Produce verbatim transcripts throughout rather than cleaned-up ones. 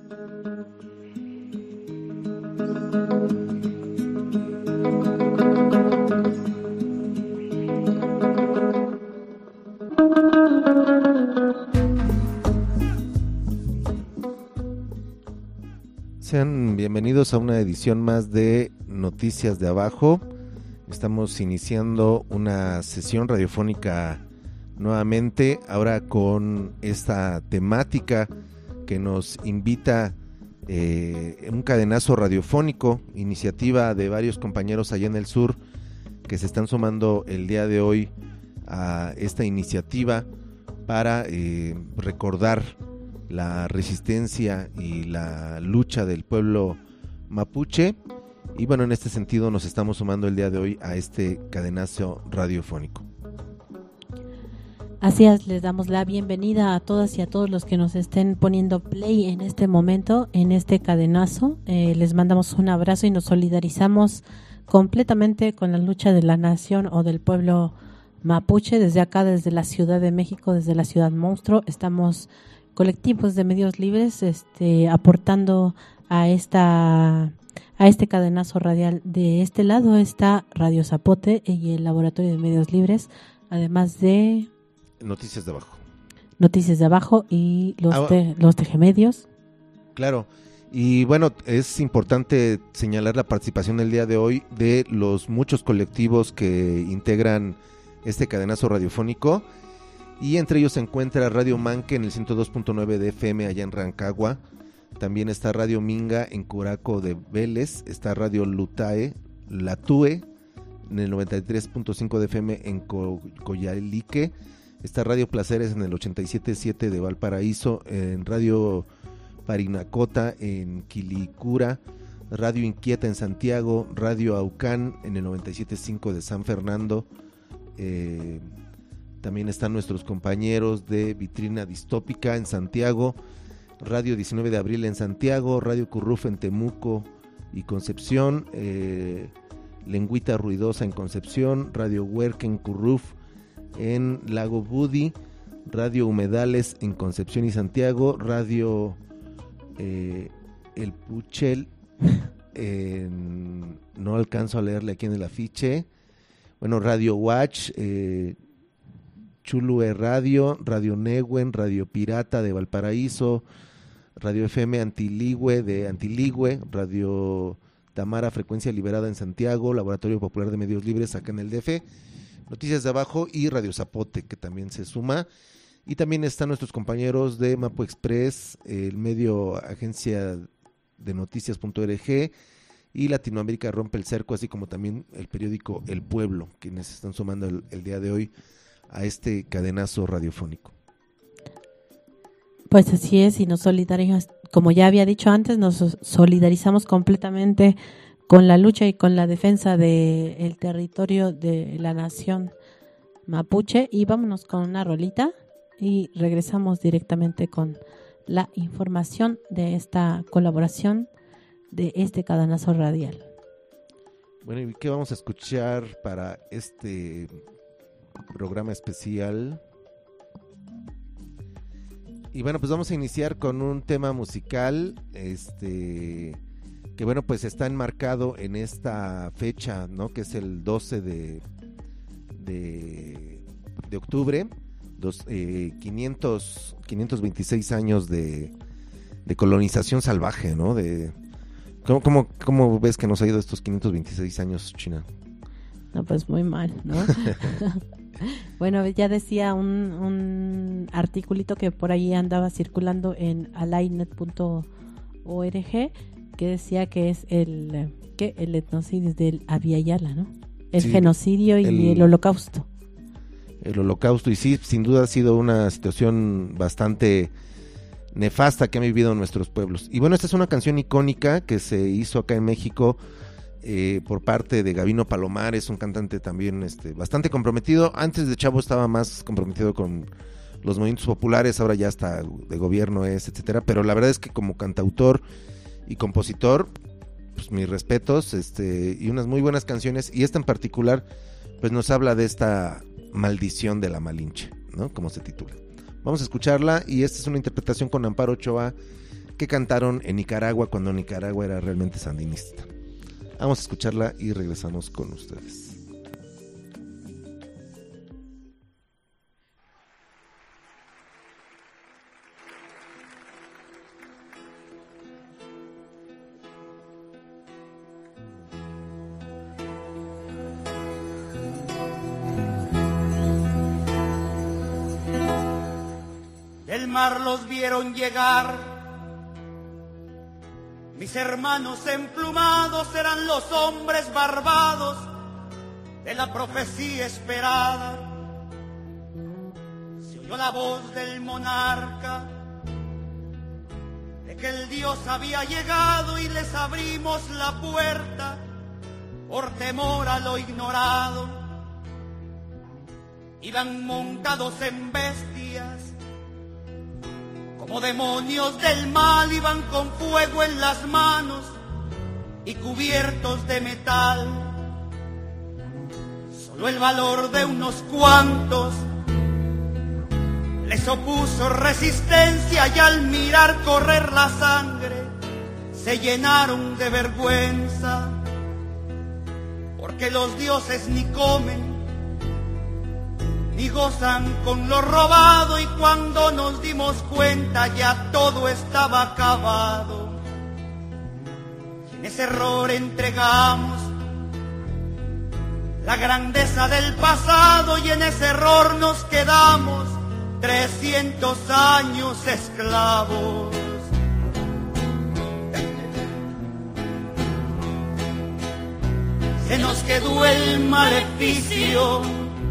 Sean bienvenidos a una edición más de Noticias de Abajo. Estamos iniciando una sesión radiofónica nuevamente, ahora con esta temática que nos invita eh, un cadenazo radiofónico, iniciativa de varios compañeros allá en el sur que se están sumando el día de hoy a esta iniciativa para eh, recordar la resistencia y la lucha del pueblo mapuche. Y bueno, en este sentido nos estamos sumando el día de hoy a este cadenazo radiofónico. Así es, les damos la bienvenida a todas y a todos los que nos estén poniendo play en este momento, en este cadenazo. Eh, les mandamos un abrazo y nos solidarizamos completamente con la lucha de la nación o del pueblo mapuche. Desde acá, desde la Ciudad de México, desde la Ciudad Monstruo, estamos colectivos de medios libres este, aportando a esta a este cadenazo radial. De este lado está Radio Zapote y el Laboratorio de Medios Libres, además de Noticias de Abajo. Noticias de Abajo y los, ah, te, los Tejemedios. Claro, y bueno, es importante señalar la participación el día de hoy de los muchos colectivos que integran este cadenazo radiofónico. Y entre ellos se encuentra Radio Manque en el ciento dos punto nueve de F M allá en Rancagua. También está Radio Minga en Curaco de Vélez. Está Radio Lutae, Latue en el noventa y tres punto cinco de F M en Co- Coyalique. Está Radio Placeres en el ochenta y siete punto siete de Valparaíso. En Radio Parinacota en Quilicura. Radio Inquieta en Santiago. Radio Aucán en el noventa y siete punto cinco de San Fernando. Eh... También están nuestros compañeros de Vitrina Distópica en Santiago, Radio diecinueve de Abril en Santiago, Radio Curruf en Temuco y Concepción, eh, Lengüita Ruidosa en Concepción, Radio Huerca en Curruf en Lago Budi, Radio Humedales en Concepción y Santiago, Radio eh, El Puchel, en, no alcanzo a leerle aquí en el afiche, bueno, Radio Watch, eh, Chulue Radio, Radio Nehuen, Radio Pirata de Valparaíso, Radio F M Antiligüe de Antiligüe, Radio Tamara Frecuencia Liberada en Santiago, Laboratorio Popular de Medios Libres acá en el D F, Noticias de Abajo y Radio Zapote que también se suma. Y también están nuestros compañeros de Mapo Express, el medio agencia de noticias punto org y Latinoamérica Rompe el Cerco, así como también el periódico El Pueblo, quienes se están sumando el, el día de hoy a este cadenazo radiofónico. Pues así es, y nos solidarizamos, como ya había dicho antes, nos solidarizamos completamente con la lucha y con la defensa del territorio de la nación mapuche. Y vámonos con una rolita y regresamos directamente con la información de esta colaboración de este cadenazo radial. Bueno, ¿y qué vamos a escuchar para este programa especial? Y bueno, pues vamos a iniciar con un tema musical este que bueno, pues está enmarcado en esta fecha, ¿no? Que es el doce de de, de octubre, dos, eh, quinientos, quinientos veintiséis años de, de colonización salvaje, ¿no? De ¿cómo, cómo, ¿Cómo ves que nos ha ido estos quinientos veintiséis años, China? No, pues muy mal, ¿no? Bueno, ya decía un, un articulito que por ahí andaba circulando en alainet punto org que decía que es el que el etnocidio del Abya Yala, ¿no? El sí, genocidio y el, el holocausto. El holocausto, y sí, sin duda ha sido una situación bastante nefasta que han vivido nuestros pueblos. Y bueno, esta es una canción icónica que se hizo acá en México Eh, por parte de Gabino Palomares, un cantante también este, bastante comprometido. Antes de chavo estaba más comprometido con los movimientos populares, ahora ya hasta de gobierno es, etcétera. Pero la verdad es que como cantautor y compositor, pues mis respetos, este, y unas muy buenas canciones. Y esta en particular, pues nos habla de esta maldición de la Malinche, ¿no? Como se titula. Vamos a escucharla, y esta es una interpretación con Amparo Ochoa que cantaron en Nicaragua cuando Nicaragua era realmente sandinista. Vamos a escucharla y regresamos con ustedes. Del mar los vieron llegar, mis hermanos emplumados eran los hombres barbados de la profecía esperada. Se oyó la voz del monarca de que el Dios había llegado y les abrimos la puerta por temor a lo ignorado. Iban montados en bestias, como demonios del mal, iban con fuego en las manos y cubiertos de metal. Solo el valor de unos cuantos les opuso resistencia y al mirar correr la sangre se llenaron de vergüenza, porque los dioses ni comen ni gozan con lo robado, y cuando nos dimos cuenta ya todo estaba acabado. En ese error entregamos la grandeza del pasado y en ese error nos quedamos trescientos años esclavos. Se nos quedó el maleficio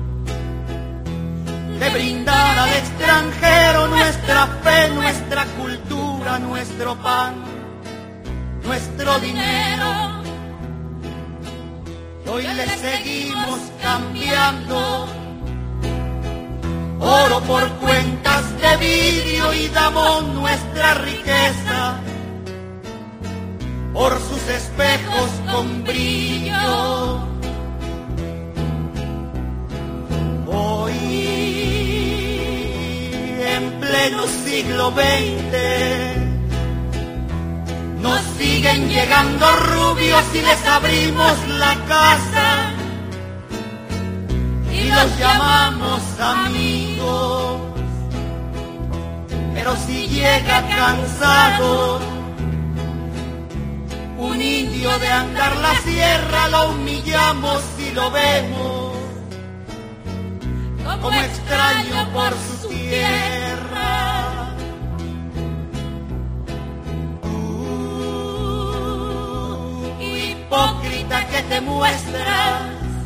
de brindar al extranjero nuestra fe, nuestra cultura, nuestro pan, nuestro dinero. Y hoy le seguimos cambiando oro por cuentas de vidrio y damos nuestra riqueza por sus espejos con brillo. Hoy en pleno siglo veinte nos siguen llegando rubios y les abrimos la casa y los llamamos amigos. Pero si llega cansado un indio de andar la sierra, lo humillamos y lo vemos como extraño por su tierra. Uh, hipócrita que te muestras,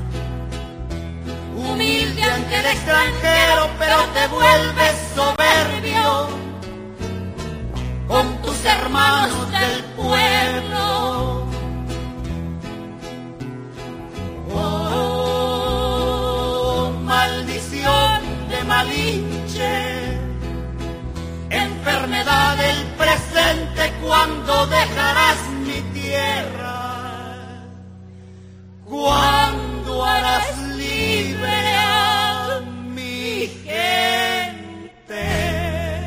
humilde ante el extranjero, pero te vuelves soberbio con tus hermanos del pueblo. Oh, maldición de Malinche, enfermedad del presente, ¿cuándo dejarás mi tierra? ¿Cuándo harás libre a mi gente?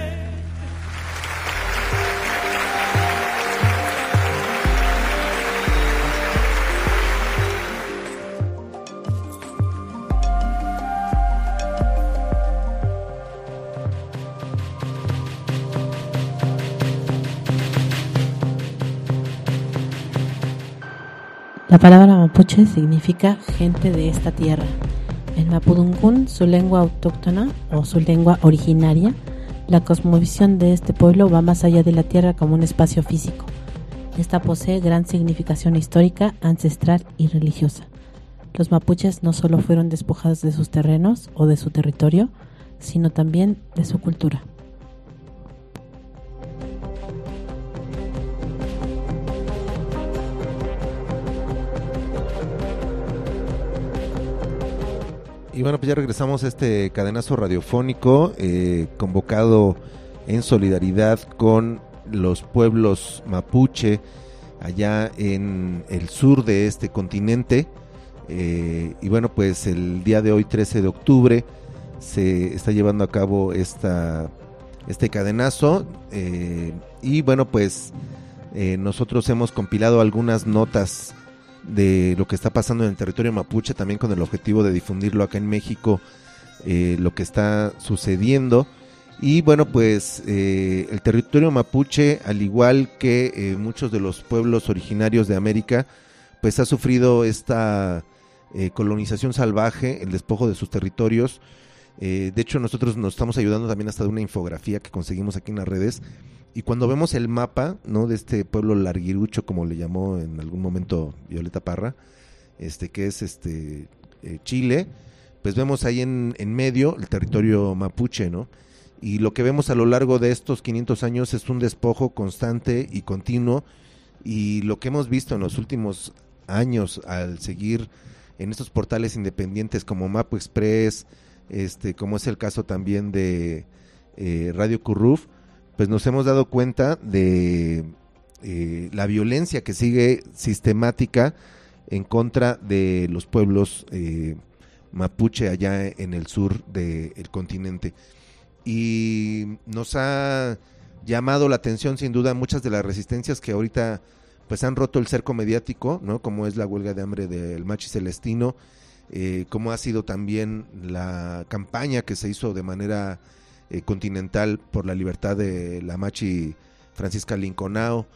La palabra mapuche significa gente de esta tierra. En Mapudungun, su lengua autóctona o su lengua originaria, la cosmovisión de este pueblo va más allá de la tierra como un espacio físico. Esta posee gran significación histórica, ancestral y religiosa. Los mapuches no solo fueron despojados de sus terrenos o de su territorio, sino también de su cultura. Y bueno, pues ya regresamos a este cadenazo radiofónico eh, convocado en solidaridad con los pueblos mapuche allá en el sur de este continente. Eh, y bueno, pues el día de hoy, trece de octubre, se está llevando a cabo esta este cadenazo. Eh, y bueno, pues eh, nosotros hemos compilado algunas notas de lo que está pasando en el territorio mapuche, también con el objetivo de difundirlo acá en México, eh, lo que está sucediendo. Y bueno, pues eh, el territorio mapuche, al igual que eh, muchos de los pueblos originarios de América, pues ha sufrido esta eh, colonización salvaje, el despojo de sus territorios. Eh, de hecho, nosotros nos estamos ayudando también hasta de una infografía que conseguimos aquí en las redes. Y cuando vemos el mapa, ¿no?, de este pueblo larguirucho, como le llamó en algún momento Violeta Parra, este que es este eh, Chile, pues vemos ahí en, en medio el territorio mapuche, ¿no? Y lo que vemos a lo largo de estos quinientos años es un despojo constante y continuo, y lo que hemos visto en los últimos años al seguir en estos portales independientes como Mapu Express, este, como es el caso también de eh, Radio Curruf, pues nos hemos dado cuenta de eh, la violencia que sigue sistemática en contra de los pueblos eh, mapuche allá en el sur del continente. Y nos ha llamado la atención sin duda muchas de las resistencias que ahorita pues han roto el cerco mediático, ¿no?, como es la huelga de hambre del Machi Celestino, eh, como ha sido también la campaña que se hizo de manera eh, continental por la libertad de la Machi Francisca Linconao,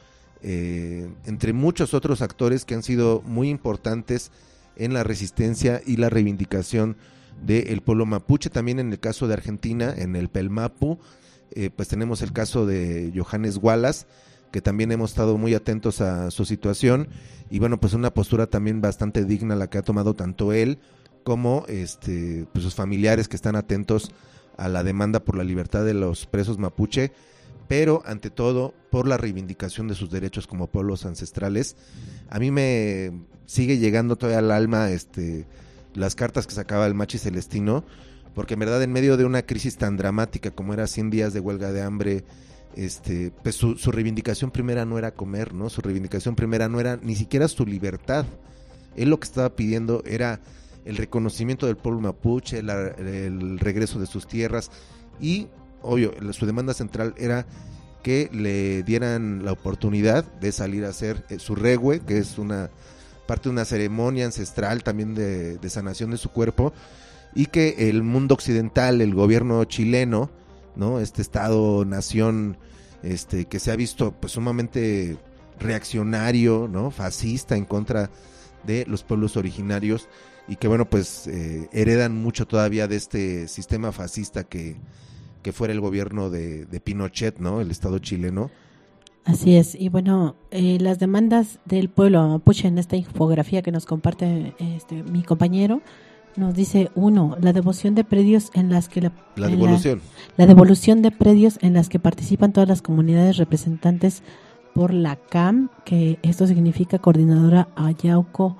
eh, entre muchos otros actores que han sido muy importantes en la resistencia y la reivindicación del pueblo mapuche. También en el caso de Argentina, en el Pelmapu, eh, pues tenemos el caso de Johannes Wallace, que también hemos estado muy atentos a su situación, y bueno, pues una postura también bastante digna la que ha tomado tanto él como este pues sus familiares, que están atentos a la demanda por la libertad de los presos mapuche, pero ante todo por la reivindicación de sus derechos como pueblos ancestrales. A mí me sigue llegando todavía al alma este las cartas que sacaba el Machi Celestino, porque en verdad en medio de una crisis tan dramática como era cien días de huelga de hambre, este pues su, su reivindicación primera no era comer, ¿no? Su reivindicación primera no era ni siquiera su libertad. Él lo que estaba pidiendo era el reconocimiento del pueblo mapuche, la, el regreso de sus tierras, y obvio, su demanda central era que le dieran la oportunidad de salir a hacer eh, su regue, que es una parte de una ceremonia ancestral también de, de sanación de su cuerpo, y que el mundo occidental, el gobierno chileno, ¿no?, este estado nación este que se ha visto pues sumamente reaccionario, ¿no?, fascista en contra de los pueblos originarios, y que bueno, pues eh, heredan mucho todavía de este sistema fascista que, que fuera el gobierno de, de Pinochet, ¿no?, el estado chileno. Así es, y bueno, eh, las demandas del pueblo mapuche en esta infografía que nos comparte este mi compañero, nos dice: uno, la devolución de predios en las que la, la devolución la, la devolución de predios en las que participan todas las comunidades representantes por la C A M, que esto significa Coordinadora Ayauco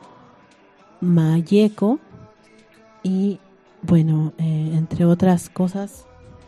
Mayeco, y bueno, eh, entre otras cosas,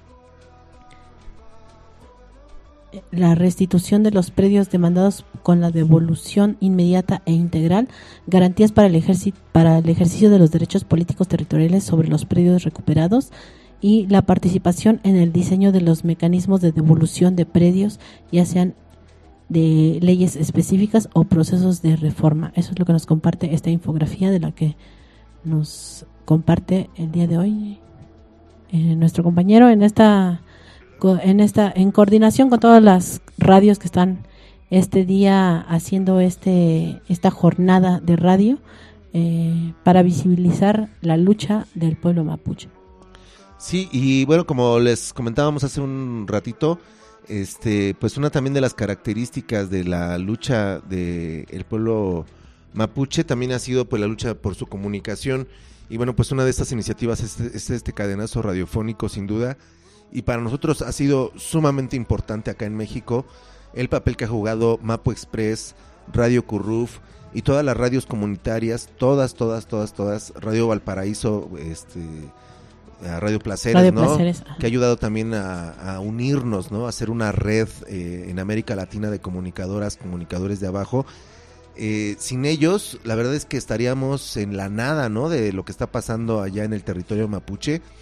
la restitución de los predios demandados con la devolución inmediata e integral, garantías para el ejercicio para el ejercicio de los derechos políticos territoriales sobre los predios recuperados, y la participación en el diseño de los mecanismos de devolución de predios, ya sean de leyes específicas o procesos de reforma. Eso es lo que nos comparte esta infografía, de la que nos comparte el día de hoy eh, nuestro compañero en esta en esta en coordinación con todas las radios que están este día haciendo este esta jornada de radio eh, para visibilizar la lucha del pueblo mapuche. Sí, y bueno, como les comentábamos hace un ratito, este pues una también de las características de la lucha del pueblo mapuche también ha sido pues la lucha por su comunicación, y bueno, pues una de estas iniciativas es este, es este cadenazo radiofónico, sin duda. Y para nosotros ha sido sumamente importante acá en México el papel que ha jugado Mapu Express, Radio Curruf y todas las radios comunitarias, todas, todas, todas, todas, Radio Valparaíso, este, Radio Placeres, Radio ¿no? Placeres. Que ha ayudado también a, a unirnos, ¿no? A hacer una red eh, en América Latina de comunicadoras, comunicadores de abajo. Eh, sin ellos, la verdad es que estaríamos en la nada, ¿no?, de lo que está pasando allá en el territorio mapuche.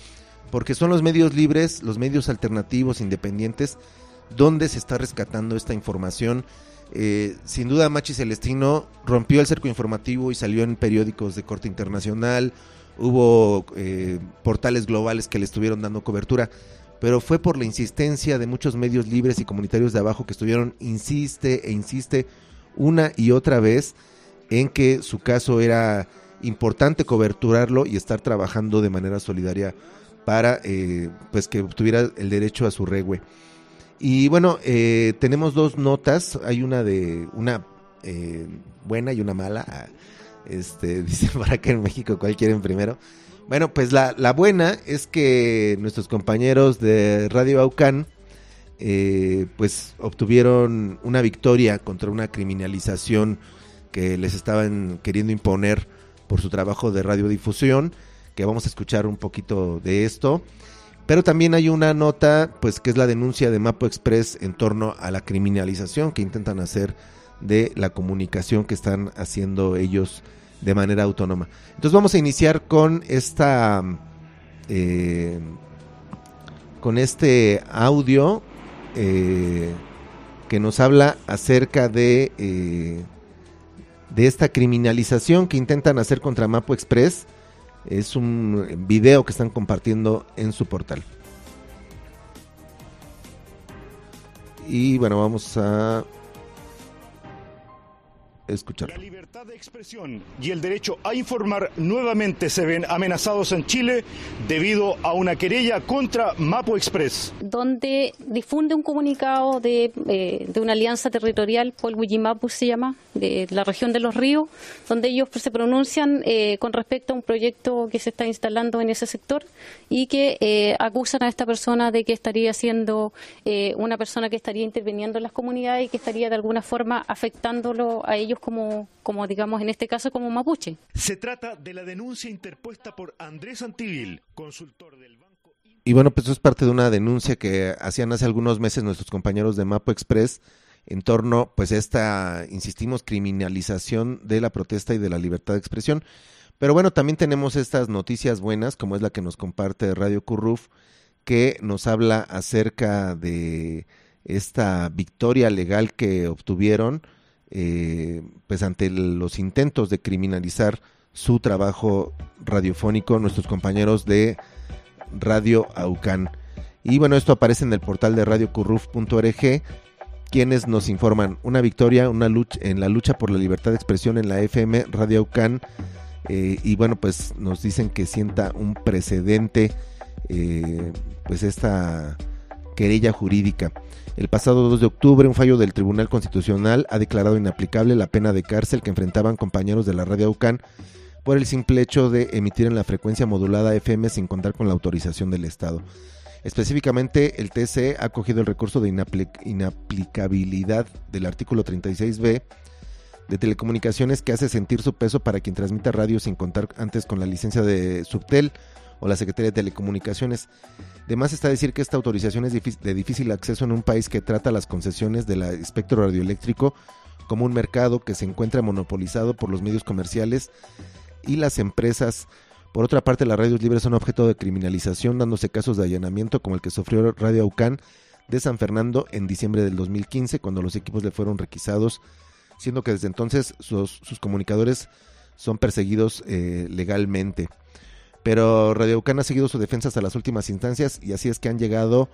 porque son los medios libres, los medios alternativos, independientes, donde se está rescatando esta información. Eh, sin duda Machi Celestino rompió el cerco informativo y salió en periódicos de corte internacional, hubo eh, portales globales que le estuvieron dando cobertura, pero fue por la insistencia de muchos medios libres y comunitarios de abajo que estuvieron, insiste e insiste una y otra vez en que su caso era importante coberturarlo y estar trabajando de manera solidaria para eh, pues que tuviera el derecho a su regue. Y bueno, eh, tenemos dos notas, hay una de una eh, buena y una mala. Este, dicen por acá en México, ¿cuál quieren primero? Bueno, pues la, la buena es que nuestros compañeros de Radio Aucán eh, pues obtuvieron una victoria contra una criminalización que les estaban queriendo imponer por su trabajo de radiodifusión, que vamos a escuchar un poquito de esto. Pero también hay una nota, pues que es la denuncia de Mapo Express en torno a la criminalización que intentan hacer de la comunicación que están haciendo ellos de manera autónoma. Entonces vamos a iniciar con esta, eh, con este audio eh, que nos habla acerca de, eh, de esta criminalización que intentan hacer contra Mapo Express. Es un video que están compartiendo en su portal. Y bueno, vamos a escuchar. La libertad de expresión y el derecho a informar nuevamente se ven amenazados en Chile debido a una querella contra Mapo Express, donde difunde un comunicado de, eh, de una alianza territorial, Polhuillimapu se llama, de la región de Los Ríos, donde ellos se pronuncian eh, con respecto a un proyecto que se está instalando en ese sector y que eh, acusan a esta persona de que estaría siendo eh, una persona que estaría interviniendo en las comunidades y que estaría de alguna forma afectándolo a ellos como, como digamos en este caso como mapuche. Se trata de la denuncia interpuesta por Andrés Antivil, consultor del banco. Y bueno, pues eso es parte de una denuncia que hacían hace algunos meses nuestros compañeros de Mapo Express en torno, pues, a esta, insistimos, criminalización de la protesta y de la libertad de expresión. Pero bueno, también tenemos estas noticias buenas, como es la que nos comparte Radio Curruf, que nos habla acerca de esta victoria legal que obtuvieron, eh, pues ante los intentos de criminalizar su trabajo radiofónico, nuestros compañeros de Radio Aucán. Y bueno, esto aparece en el portal de radio curruf punto org, quienes nos informan una victoria una lucha, en la lucha por la libertad de expresión en la F M Radio Aucán, eh, y bueno, pues nos dicen que sienta un precedente eh, pues esta querella jurídica. El pasado dos de octubre, un fallo del Tribunal Constitucional ha declarado inaplicable la pena de cárcel que enfrentaban compañeros de la Radio Aucán por el simple hecho de emitir en la frecuencia modulada F M sin contar con la autorización del Estado. Específicamente, el T C E ha acogido el recurso de inaplic- inaplicabilidad del artículo treinta y seis B de Telecomunicaciones, que hace sentir su peso para quien transmita radio sin contar antes con la licencia de Subtel o la Secretaría de Telecomunicaciones. Además, está a decir que esta autorización es de difícil acceso en un país que trata las concesiones del espectro radioeléctrico como un mercado que se encuentra monopolizado por los medios comerciales y las empresas. Por otra parte, las radios libres son objeto de criminalización, dándose casos de allanamiento como el que sufrió Radio Aucán de San Fernando en diciembre del dos mil quince, cuando los equipos le fueron requisados, siendo que desde entonces sus, sus comunicadores son perseguidos eh, legalmente. Pero Radio Aucán ha seguido su defensa hasta las últimas instancias y así es que han llegado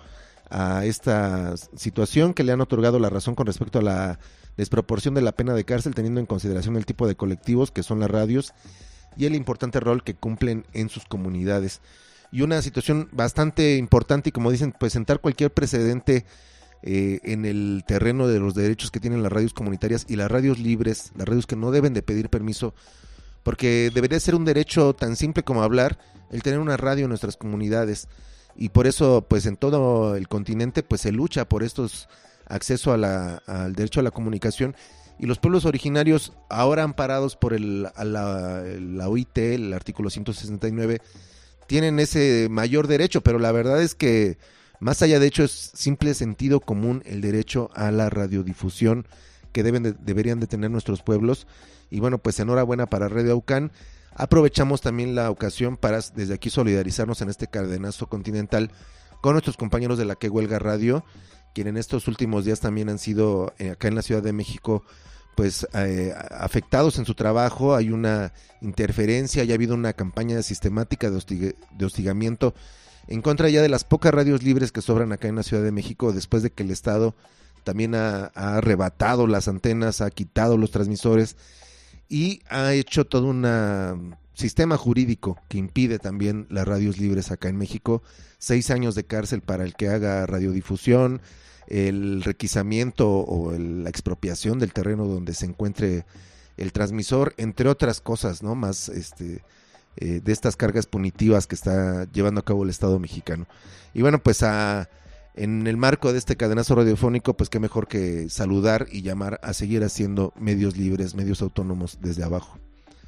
a esta situación que le han otorgado la razón con respecto a la desproporción de la pena de cárcel, teniendo en consideración el tipo de colectivos que son las radios y el importante rol que cumplen en sus comunidades. Y una situación bastante importante y, como dicen, pues sentar cualquier precedente eh, en el terreno de los derechos que tienen las radios comunitarias y las radios libres, las radios que no deben de pedir permiso, porque debería ser un derecho tan simple como hablar, el tener una radio en nuestras comunidades. Y por eso, pues en todo el continente, pues se lucha por estos acceso a la, al derecho a la comunicación. Y los pueblos originarios, ahora amparados por el, a la, la O I T, el artículo ciento sesenta y nueve, tienen ese mayor derecho, pero la verdad es que más allá de hecho es simple sentido común el derecho a la radiodifusión que deben de, deberían de tener nuestros pueblos. Y bueno, pues enhorabuena para Radio Aucán. aprovechamos también la ocasión para desde aquí solidarizarnos en este cadenazo continental con nuestros compañeros de la Que Huelga Radio, quienes en estos últimos días también han sido eh, acá en la Ciudad de México pues eh, afectados en su trabajo. Hay una interferencia, ya ha habido una campaña sistemática de, hostig- de hostigamiento en contra ya de las pocas radios libres que sobran acá en la Ciudad de México, después de que el Estado también ha, ha arrebatado las antenas, ha quitado los transmisores y ha hecho todo un sistema jurídico que impide también las radios libres acá en México. Seis años de cárcel para el que haga radiodifusión, el requisamiento o el, la expropiación del terreno donde se encuentre el transmisor, entre otras cosas, ¿no? Más este eh, de estas cargas punitivas que está llevando a cabo el Estado mexicano. Y bueno, pues a, en el marco de este cadenazo radiofónico, pues qué mejor que saludar y llamar a seguir haciendo medios libres, medios autónomos desde abajo.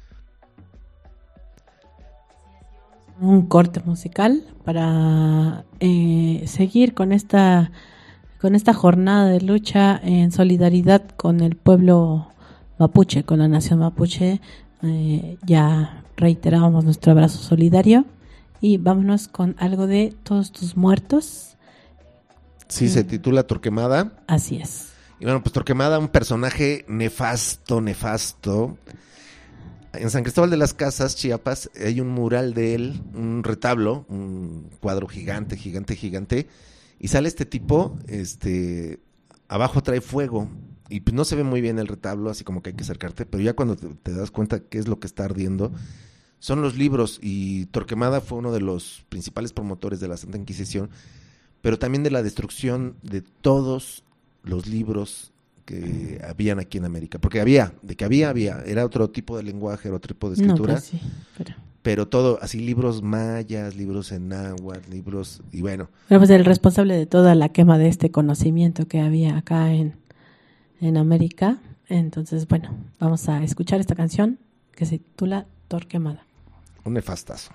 Un corte musical para eh, seguir con esta con esta jornada de lucha en solidaridad con el pueblo mapuche, con la nación mapuche. Eh, ya reiterábamos nuestro abrazo solidario y vámonos con algo de Todos tus muertos. Sí, eh, se titula Torquemada. Así es. Y bueno, pues Torquemada, un personaje nefasto, nefasto. En San Cristóbal de las Casas, Chiapas, hay un mural de él, un retablo, un cuadro gigante, gigante, gigante, y sale este tipo, este, abajo trae fuego, y pues no se ve muy bien el retablo, así como que hay que acercarte, pero ya cuando te, te das cuenta qué es lo que está ardiendo, son los libros, y Torquemada fue uno de los principales promotores de la Santa Inquisición, pero también de la destrucción de todos los libros que habían aquí en América, porque había, de que había, había, era otro tipo de lenguaje, era otro tipo de escritura, No, pues sí, pero... pero todo, así libros mayas, libros en náhuatl, libros, y bueno. Bueno, pues el responsable de toda la quema de este conocimiento que había acá en, en América. Entonces, bueno, vamos a escuchar esta canción que se titula Torquemada. Un nefastazo.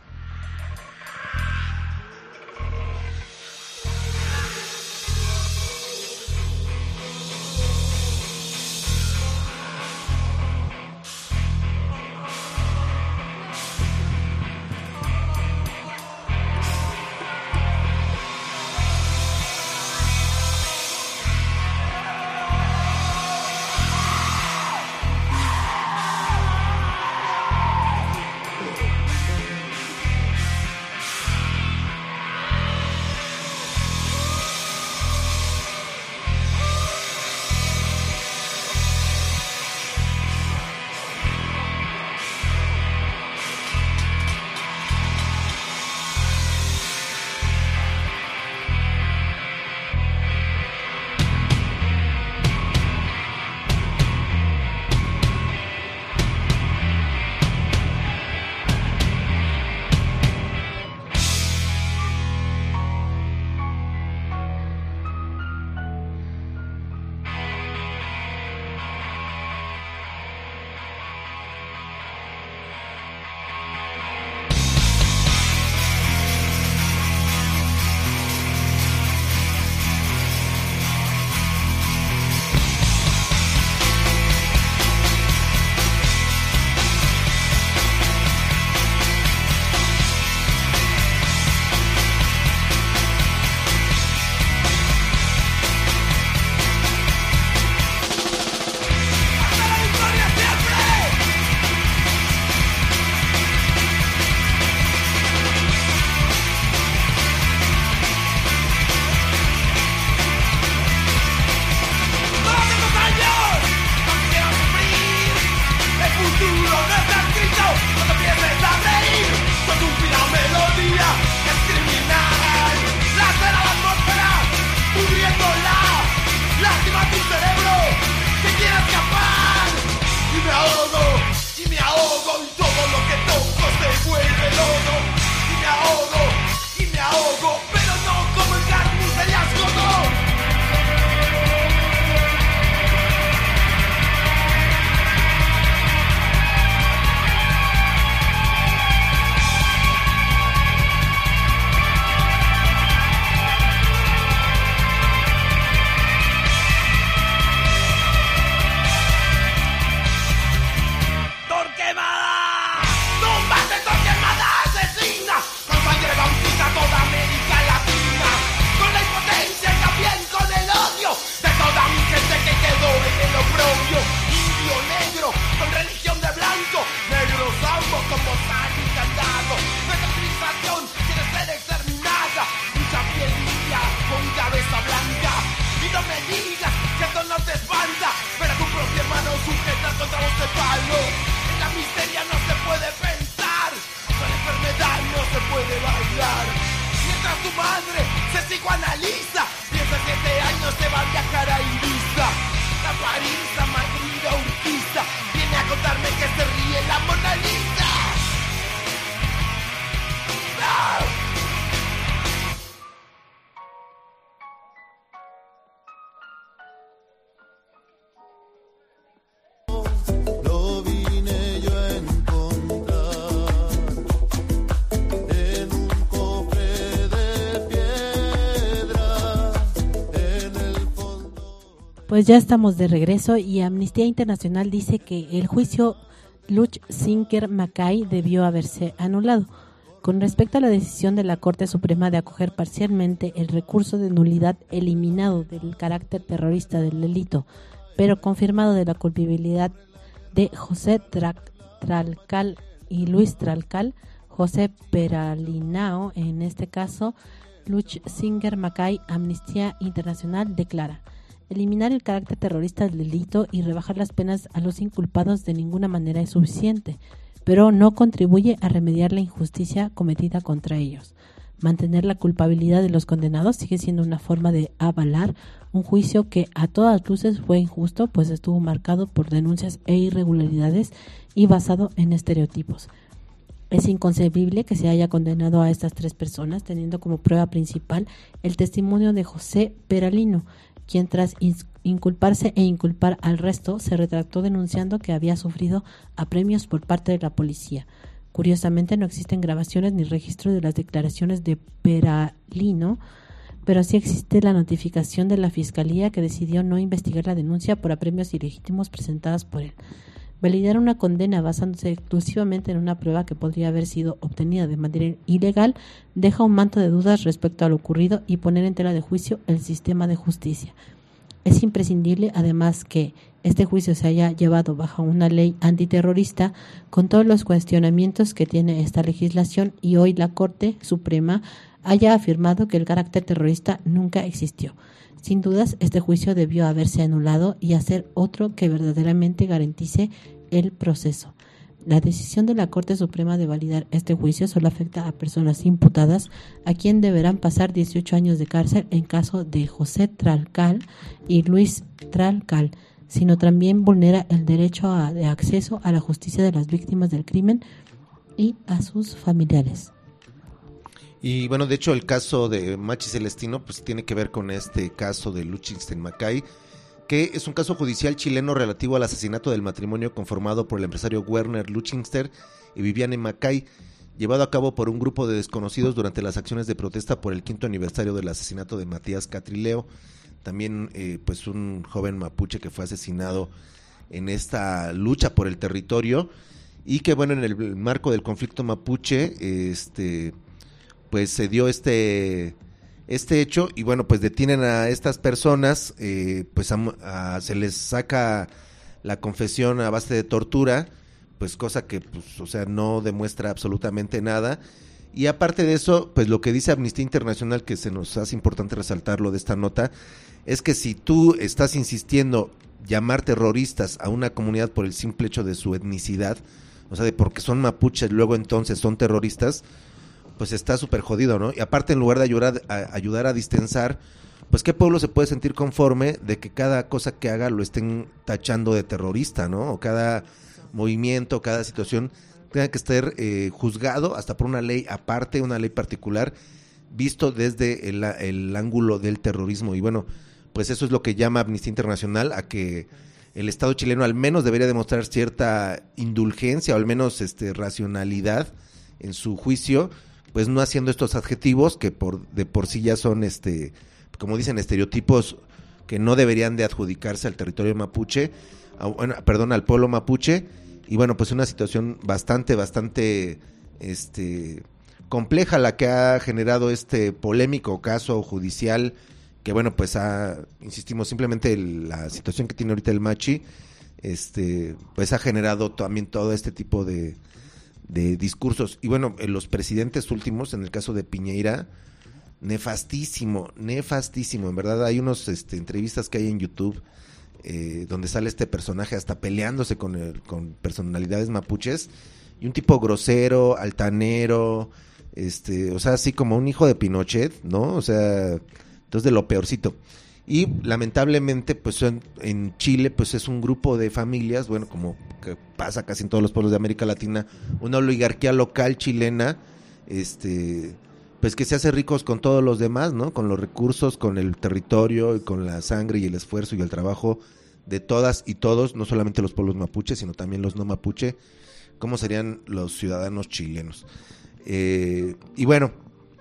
dolor no te espanta, pero tu propia mano sujetas contra vos de palo. En la miseria no se puede pensar, con la enfermedad no se puede bailar. Mientras tu madre se psicoanaliza, piensa siete años se va a viajar a Ibiza. La Parisa, Madrid o Urquiza, viene a contarme que se ríe la Mona Lisa. ¡No! Pues ya estamos de regreso y Amnistía Internacional dice que el juicio Luch-Singer-Mackay debió haberse anulado. Con respecto a la decisión de la Corte Suprema de acoger parcialmente el recurso de nulidad eliminado del carácter terrorista del delito, pero confirmado de la culpabilidad de José Tralcal y Luis Tralcal, José Peralinao, en este caso Luch-Singer-Mackay, Amnistía Internacional declara: eliminar el carácter terrorista del delito y rebajar las penas a los inculpados de ninguna manera es suficiente, pero no contribuye a remediar la injusticia cometida contra ellos. Mantener la culpabilidad de los condenados sigue siendo una forma de avalar un juicio que a todas luces fue injusto, pues estuvo marcado por denuncias e irregularidades y basado en estereotipos. Es inconcebible que se haya condenado a estas tres personas teniendo como prueba principal el testimonio de José Peralino, quien tras inculparse e inculpar al resto se retractó denunciando que había sufrido apremios por parte de la policía. Curiosamente no existen grabaciones ni registro de las declaraciones de Peralino, pero sí existe la notificación de la Fiscalía que decidió no investigar la denuncia por apremios ilegítimos presentadas por él. Validar una condena basándose exclusivamente en una prueba que podría haber sido obtenida de manera ilegal deja un manto de dudas respecto a lo ocurrido y poner en tela de juicio el sistema de justicia. Es imprescindible, además, que este juicio se haya llevado bajo una ley antiterrorista con todos los cuestionamientos que tiene esta legislación y hoy la Corte Suprema haya afirmado que el carácter terrorista nunca existió. Sin dudas, este juicio debió haberse anulado y hacer otro que verdaderamente garantice el proceso. La decisión de la Corte Suprema de validar este juicio solo afecta a personas imputadas, a quien deberán pasar dieciocho años de cárcel en caso de José Tralcal y Luis Tralcal, sino también vulnera el derecho a, de acceso a la justicia de las víctimas del crimen y a sus familiares. Y bueno, de hecho el caso de Machi Celestino pues tiene que ver con este caso de Luch-Singer-Mackay, que es un caso judicial chileno relativo al asesinato del matrimonio conformado por el empresario Werner Luchinger y Viviane Mackay, llevado a cabo por un grupo de desconocidos durante las acciones de protesta por el quinto aniversario del asesinato de Matías Catrileo, también eh, pues un joven mapuche que fue asesinado en esta lucha por el territorio, y que bueno, en el marco del conflicto mapuche, este pues se dio este este hecho y bueno, pues detienen a estas personas, eh, pues a, a, se les saca la confesión a base de tortura, pues cosa que pues o sea no demuestra absolutamente nada. Y aparte de eso, pues lo que dice Amnistía Internacional, que se nos hace importante resaltarlo de esta nota, es que si tú estás insistiendo llamar terroristas a una comunidad por el simple hecho de su etnicidad, o sea, de porque son mapuches, luego entonces son terroristas, pues está súper jodido, ¿no? Y aparte, en lugar de ayudar a, ayudar a distensar, pues qué pueblo se puede sentir conforme de que cada cosa que haga lo estén tachando de terrorista, ¿no? O cada movimiento, cada situación tenga que estar eh, juzgado hasta por una ley aparte, una ley particular, visto desde el, el ángulo del terrorismo. Y bueno, pues eso es lo que llama Amnistía Internacional a que el Estado chileno al menos debería demostrar cierta indulgencia o al menos este racionalidad en su juicio, pues no haciendo estos adjetivos que por de por sí ya son, este como dicen, estereotipos que no deberían de adjudicarse al territorio mapuche, a, bueno, perdón, al pueblo mapuche. Y bueno, pues una situación bastante, bastante este compleja la que ha generado este polémico caso judicial, que bueno, pues ha, insistimos, simplemente el, la situación que tiene ahorita el Machi, este pues ha generado también todo este tipo de de discursos. Y bueno, los presidentes últimos, en el caso de Piñera, nefastísimo, nefastísimo, en verdad hay unos este, entrevistas que hay en YouTube eh, donde sale este personaje hasta peleándose con, el, con personalidades mapuches, y un tipo grosero, altanero, este, o sea, así como un hijo de Pinochet, ¿no? O sea, entonces de lo peorcito. Y lamentablemente, pues en, en Chile, pues es un grupo de familias, bueno, como que pasa casi en todos los pueblos de América Latina, una oligarquía local chilena, este, pues que se hace ricos con todos los demás, ¿no? Con los recursos, con el territorio, y con la sangre y el esfuerzo y el trabajo de todas y todos, no solamente los pueblos mapuches, sino también los no mapuche, como serían los ciudadanos chilenos. Eh, y bueno,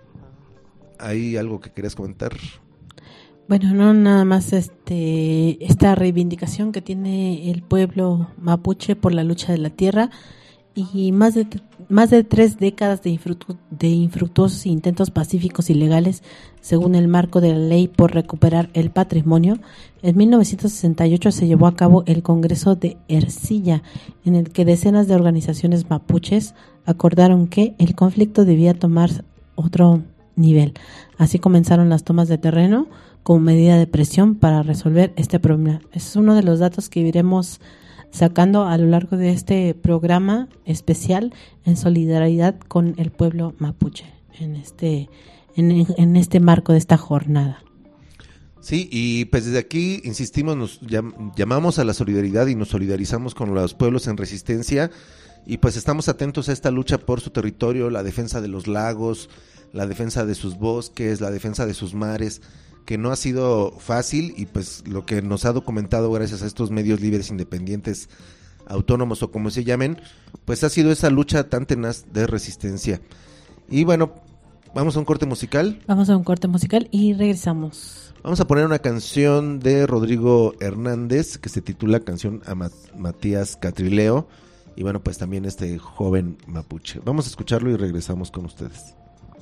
¿hay algo que querías comentar? Bueno, no nada más este esta reivindicación que tiene el pueblo mapuche por la lucha de la tierra y más de más de tres décadas de, infructu, de infructuosos intentos pacíficos y legales según el marco de la ley por recuperar el patrimonio. En mil novecientos sesenta y ocho se llevó a cabo el Congreso de Ercilla, en el que decenas de organizaciones mapuches acordaron que el conflicto debía tomar otro nivel. Así comenzaron las tomas de terreno como medida de presión para resolver este problema. Ese es uno de los datos que iremos sacando a lo largo de este programa especial en solidaridad con el pueblo mapuche en este en, en este marco de esta jornada. Sí, y pues desde aquí insistimos, nos llam- llamamos a la solidaridad y nos solidarizamos con los pueblos en resistencia, y pues estamos atentos a esta lucha por su territorio, la defensa de los lagos, la defensa de sus bosques, la defensa de sus mares, que no ha sido fácil, y pues lo que nos ha documentado gracias a estos medios libres, independientes, autónomos o como se llamen, pues ha sido esa lucha tan tenaz de resistencia. Y bueno, vamos a un corte musical. Vamos a un corte musical y regresamos. Vamos a poner una canción de Rodrigo Hernández que se titula Canción a Mat- Matías Catrileo, y bueno, pues también este joven mapuche. Vamos a escucharlo y regresamos con ustedes.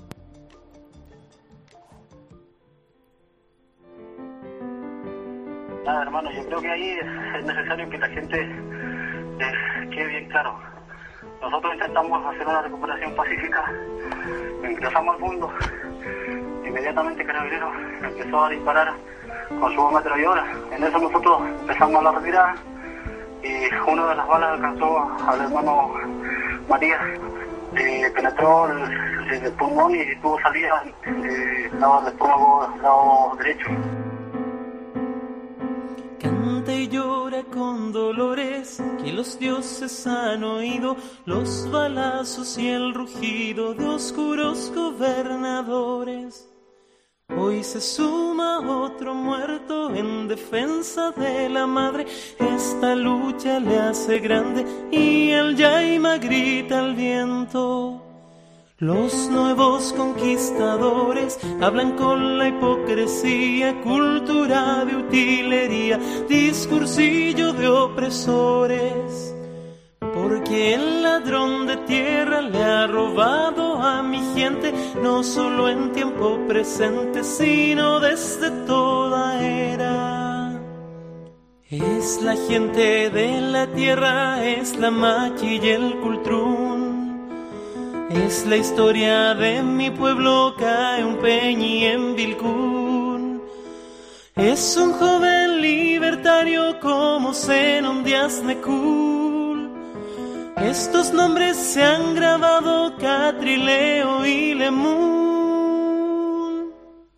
Nada, hermano, yo creo que ahí es necesario que la gente eh, quede bien claro. Nosotros intentamos hacer una recuperación pacífica, ingresamos al mundo, inmediatamente Carabineros empezó a disparar con su bomba ametralladora. En eso nosotros empezamos la retirada y una de las balas alcanzó al hermano Matías, eh, penetró el, el pulmón y tuvo salida eh, lado del estómago, lado derecho. Canta y llora con dolores que los dioses han oído, los balazos y el rugido de oscuros gobernadores. Hoy se suma otro muerto en defensa de la madre. Esta lucha le hace grande y el Yaima grita al viento. Los nuevos conquistadores hablan con la hipocresía, cultura de utilería, discursillo de opresores. Porque el ladrón de tierra le ha robado a mi gente, no solo en tiempo presente, sino desde toda era. Es la gente de la tierra, es la machi y el cultrún. Es la historia de mi pueblo, Caeumpeñi en Vilcún. Es un joven libertario como Zenón Díaz Necul. Estos nombres se han grabado, Catrileo y Lemun.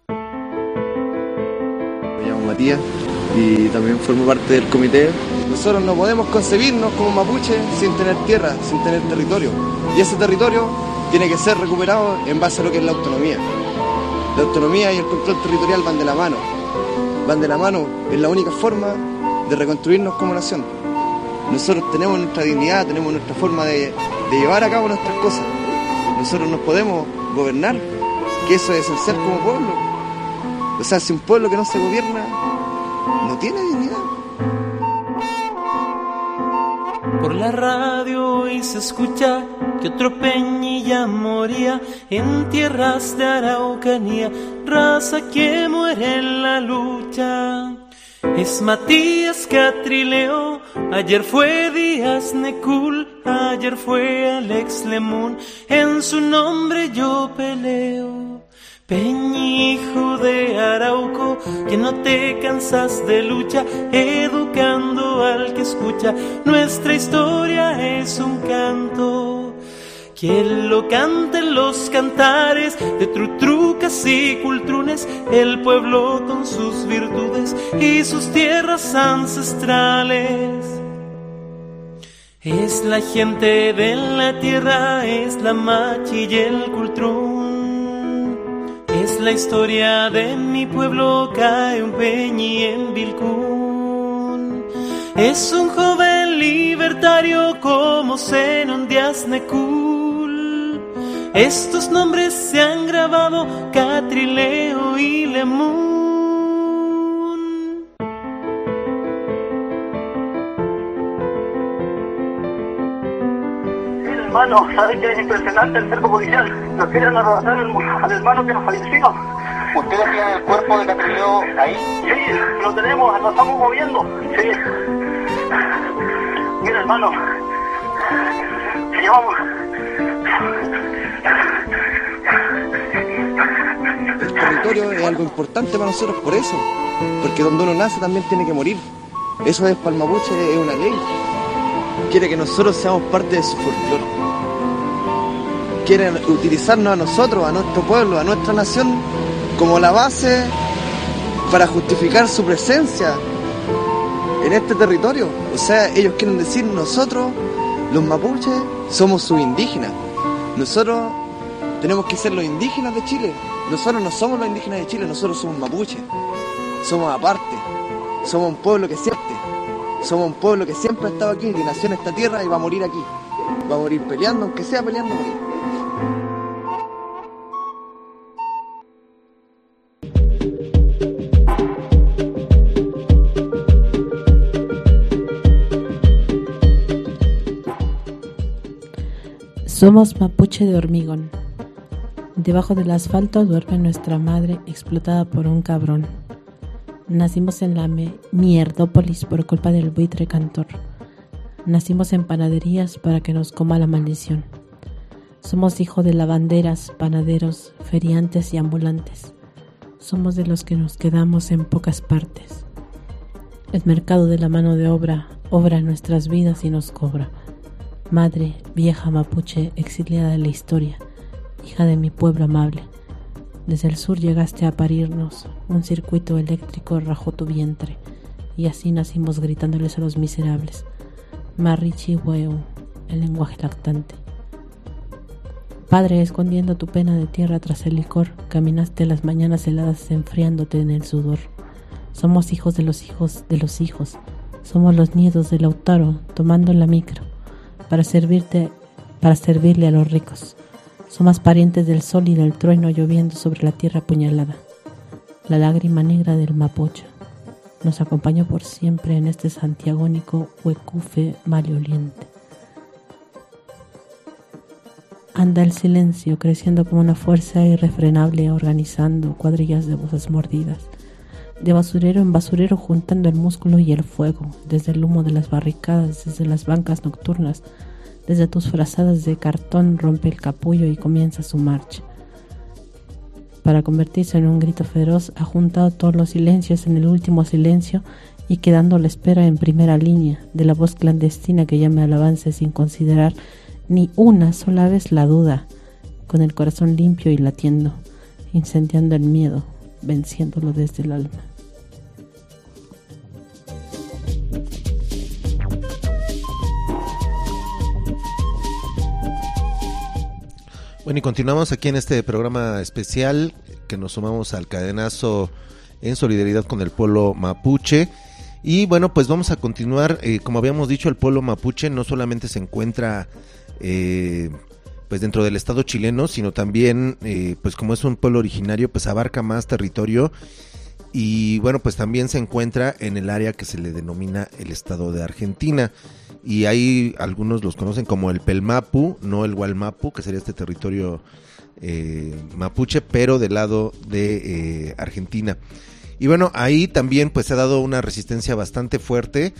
Me llamo Matías y también formo parte del comité. Nosotros no podemos concebirnos como mapuche sin tener tierra, sin tener territorio. Y ese territorio tiene que ser recuperado en base a lo que es la autonomía. La autonomía y el control territorial van de la mano. Van de la mano, es la única forma de reconstruirnos como nación. Nosotros tenemos nuestra dignidad, tenemos nuestra forma de, de llevar a cabo nuestras cosas. Nosotros nos podemos gobernar, que eso es esencial como pueblo. O sea, si un pueblo que no se gobierna no tiene dignidad. Por la radio hoy se escucha que otro Peñilla moría en tierras de Araucanía, raza que muere en la lucha. Es Matías Catrileo, ayer fue Díaz Necul, ayer fue Alex Lemun, en su nombre yo peleo. Peñi, hijo de Arauco, que no te cansas de lucha, educando al que escucha. Nuestra historia es un canto, quien lo cante en los cantares de trutrucas y cultrunes, el pueblo con sus virtudes y sus tierras ancestrales. Es la gente de la tierra, es la machi y el cultrún. Es la historia de mi pueblo, cae un peñi en Vilcún. Es un joven libertario como Zenón Díaz Necul. Estos nombres se han grabado, Catrileo y Lemun. Hermano, ¿sabes qué es impresionante el cerco policial? Nos quieren arrebatar al, al hermano que nos falleció. ¿Ustedes tienen el cuerpo de Catrileo ahí? Sí, lo tenemos, lo estamos moviendo. Sí. Mira, hermano, llevamos... El territorio es algo importante para nosotros por eso, porque donde uno nace también tiene que morir. Eso es para el mapuche, es una ley. Quiere que nosotros seamos parte de su folclore. Quieren utilizarnos a nosotros, a nuestro pueblo, a nuestra nación, como la base para justificar su presencia en este territorio. O sea, ellos quieren decir, nosotros, los mapuches, somos subindígenas. Nosotros tenemos que ser los indígenas de Chile. Nosotros no somos los indígenas de Chile, nosotros somos mapuches. Somos aparte, somos un pueblo que siempre, somos un pueblo que siempre ha estado aquí, que nació en esta tierra y va a morir aquí. Va a morir peleando, aunque sea peleando, morir. Somos mapuche de hormigón. Debajo del asfalto duerme nuestra madre explotada por un cabrón. Nacimos en la me- mierdópolis por culpa del buitre cantor. Nacimos en panaderías para que nos coma la maldición. Somos hijos de lavanderas, panaderos, feriantes y ambulantes. Somos de los que nos quedamos en pocas partes. El mercado de la mano de obra obra nuestras vidas y nos cobra. Madre, vieja mapuche, exiliada de la historia, hija de mi pueblo amable. Desde el sur llegaste a parirnos, un circuito eléctrico rajó tu vientre, y así nacimos gritándoles a los miserables. Marichi hueu, el lenguaje lactante. Padre, escondiendo tu pena de tierra tras el licor, caminaste las mañanas heladas enfriándote en el sudor. Somos hijos de los hijos de los hijos, somos los nietos de Lautaro, tomando la micro, para servirte, para servirle a los ricos. Somos parientes del sol y del trueno lloviendo sobre la tierra apuñalada. La lágrima negra del mapocho nos acompañó por siempre en este santiagónico huecufe maloliente. Anda el silencio creciendo como una fuerza irrefrenable, organizando cuadrillas de voces mordidas, de basurero en basurero juntando el músculo y el fuego, desde el humo de las barricadas, desde las bancas nocturnas, desde tus frazadas de cartón rompe el capullo y comienza su marcha. Para convertirse en un grito feroz, ha juntado todos los silencios en el último silencio y quedando a la espera en primera línea de la voz clandestina que llame al avance sin considerar ni una sola vez la duda, con el corazón limpio y latiendo, incendiando el miedo, venciéndolo desde el alma. Bueno, y continuamos aquí en este programa especial que nos sumamos al cadenazo en solidaridad con el pueblo mapuche. Y bueno, pues vamos a continuar. Eh, como habíamos dicho, el pueblo mapuche no solamente se encuentra eh, pues dentro del estado chileno, sino también, eh, pues como es un pueblo originario, pues abarca más territorio. Y bueno, pues también se encuentra en el área que se le denomina el estado de Argentina. Y ahí algunos los conocen como el Pelmapu, no el Gualmapu, que sería este territorio eh, mapuche, pero del lado de eh, Argentina. Y bueno, ahí también pues se ha dado una resistencia bastante fuerte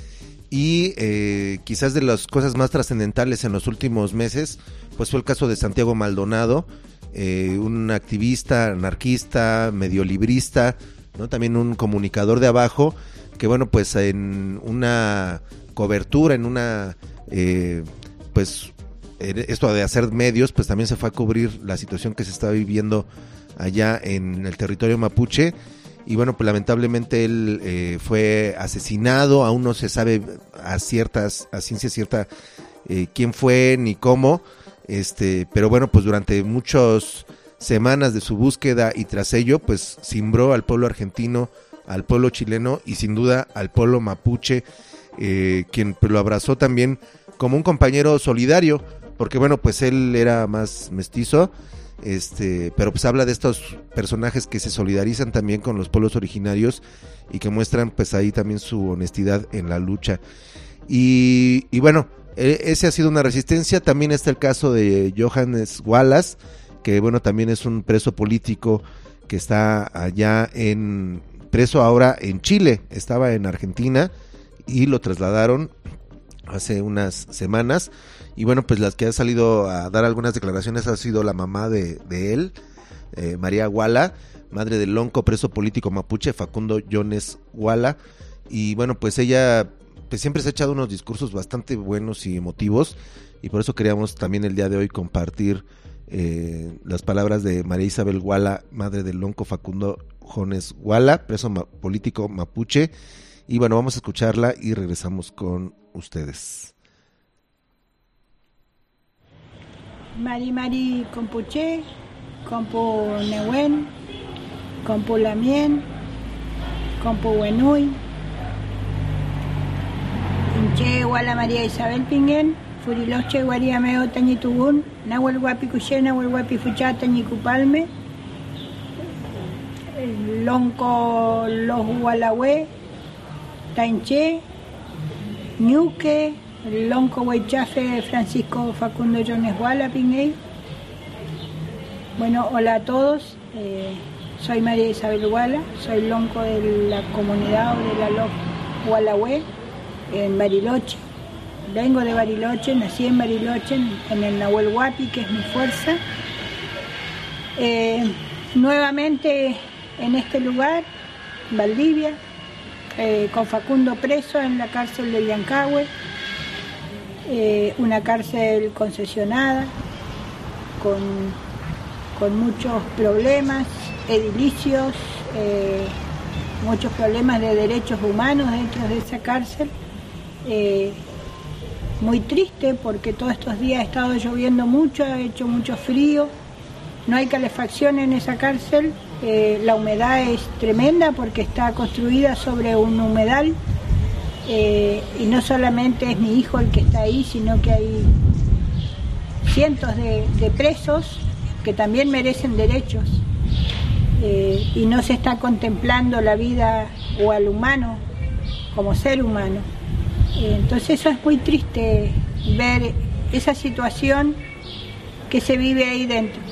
Y eh, quizás de las cosas más trascendentales en los últimos meses, pues fue el caso de Santiago Maldonado, eh, un activista, anarquista, mediolibrista, ¿no? También un comunicador de abajo, que bueno, pues en una cobertura, en una, eh, pues esto de hacer medios, pues también se fue a cubrir la situación que se está viviendo allá en el territorio mapuche. Y bueno, pues lamentablemente él eh, fue asesinado, aún no se sabe a ciertas, a ciencia cierta eh, quién fue ni cómo, este, pero bueno, pues durante muchas semanas de su búsqueda y tras ello, pues cimbró al pueblo argentino, al pueblo chileno y sin duda al pueblo mapuche, eh, quien pues, lo abrazó también como un compañero solidario, porque bueno, pues él era más mestizo. Este, pero pues habla de estos personajes que se solidarizan también con los pueblos originarios y que muestran pues ahí también su honestidad en la lucha. Y, y bueno, ese ha sido una resistencia. También está el caso de Johannes Wallace, que bueno, también es un preso político que está allá en, preso ahora en Chile, estaba en Argentina y lo trasladaron hace unas semanas. Y bueno, pues las que ha salido a dar algunas declaraciones ha sido la mamá de, de él, eh, María Guala, madre del lonco preso político mapuche, Facundo Jones Guala. Y bueno, pues ella pues siempre se ha echado unos discursos bastante buenos y emotivos, y por eso queríamos también el día de hoy compartir eh, las palabras de María Isabel Guala, madre del lonco Facundo Jones Guala, preso ma- político mapuche. Y bueno, vamos a escucharla y regresamos con ustedes. Mari Mari Compuche, Compu Nehuen, Compu Lamien, Compu Wenui, Inche Guala María Isabel Pingen, Furiloche Guariameo Tañitugun, Nahuel Guapi Cuché, Nahuel Guapi Fuchá Tañicupalme, Lonco Los Gualahue, Tainche, Ñuque, el lonco Huaychafe Francisco Facundo Jones Guala Pinguey. Bueno, hola a todos, eh, soy María Isabel Guala, soy lonco de la comunidad o de la Loc Gualahue en Bariloche. Vengo de Bariloche, nací en Bariloche, en, en el Nahuel Huapi, que es mi fuerza. Eh, nuevamente en este lugar, Valdivia, eh, con Facundo preso en la cárcel de Llancahue. Eh, una cárcel concesionada con, con muchos problemas edilicios, eh, muchos problemas de derechos humanos dentro de esa cárcel. Eh, muy triste porque todos estos días ha estado lloviendo mucho, ha hecho mucho frío, no hay calefacción en esa cárcel, eh, la humedad es tremenda porque está construida sobre un humedal. Eh, y no solamente es mi hijo el que está ahí, sino que hay cientos de, de presos que también merecen derechos, eh, y no se está contemplando la vida o al humano como ser humano. Eh, entonces eso es muy triste, ver esa situación que se vive ahí dentro.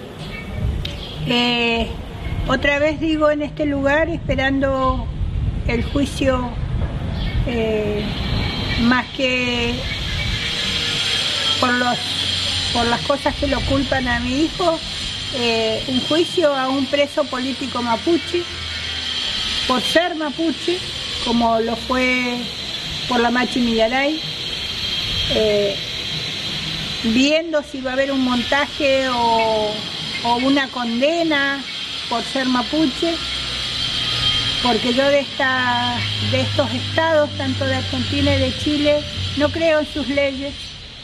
Eh, otra vez digo, en este lugar, esperando el juicio. Eh, más que por los por las cosas que lo culpan a mi hijo, eh, un juicio a un preso político mapuche por ser mapuche, como lo fue por la Machi Millaray, eh, viendo si va a haber un montaje o, o una condena por ser mapuche. Porque yo de, esta, de estos estados, tanto de Argentina y de Chile, no creo en sus leyes,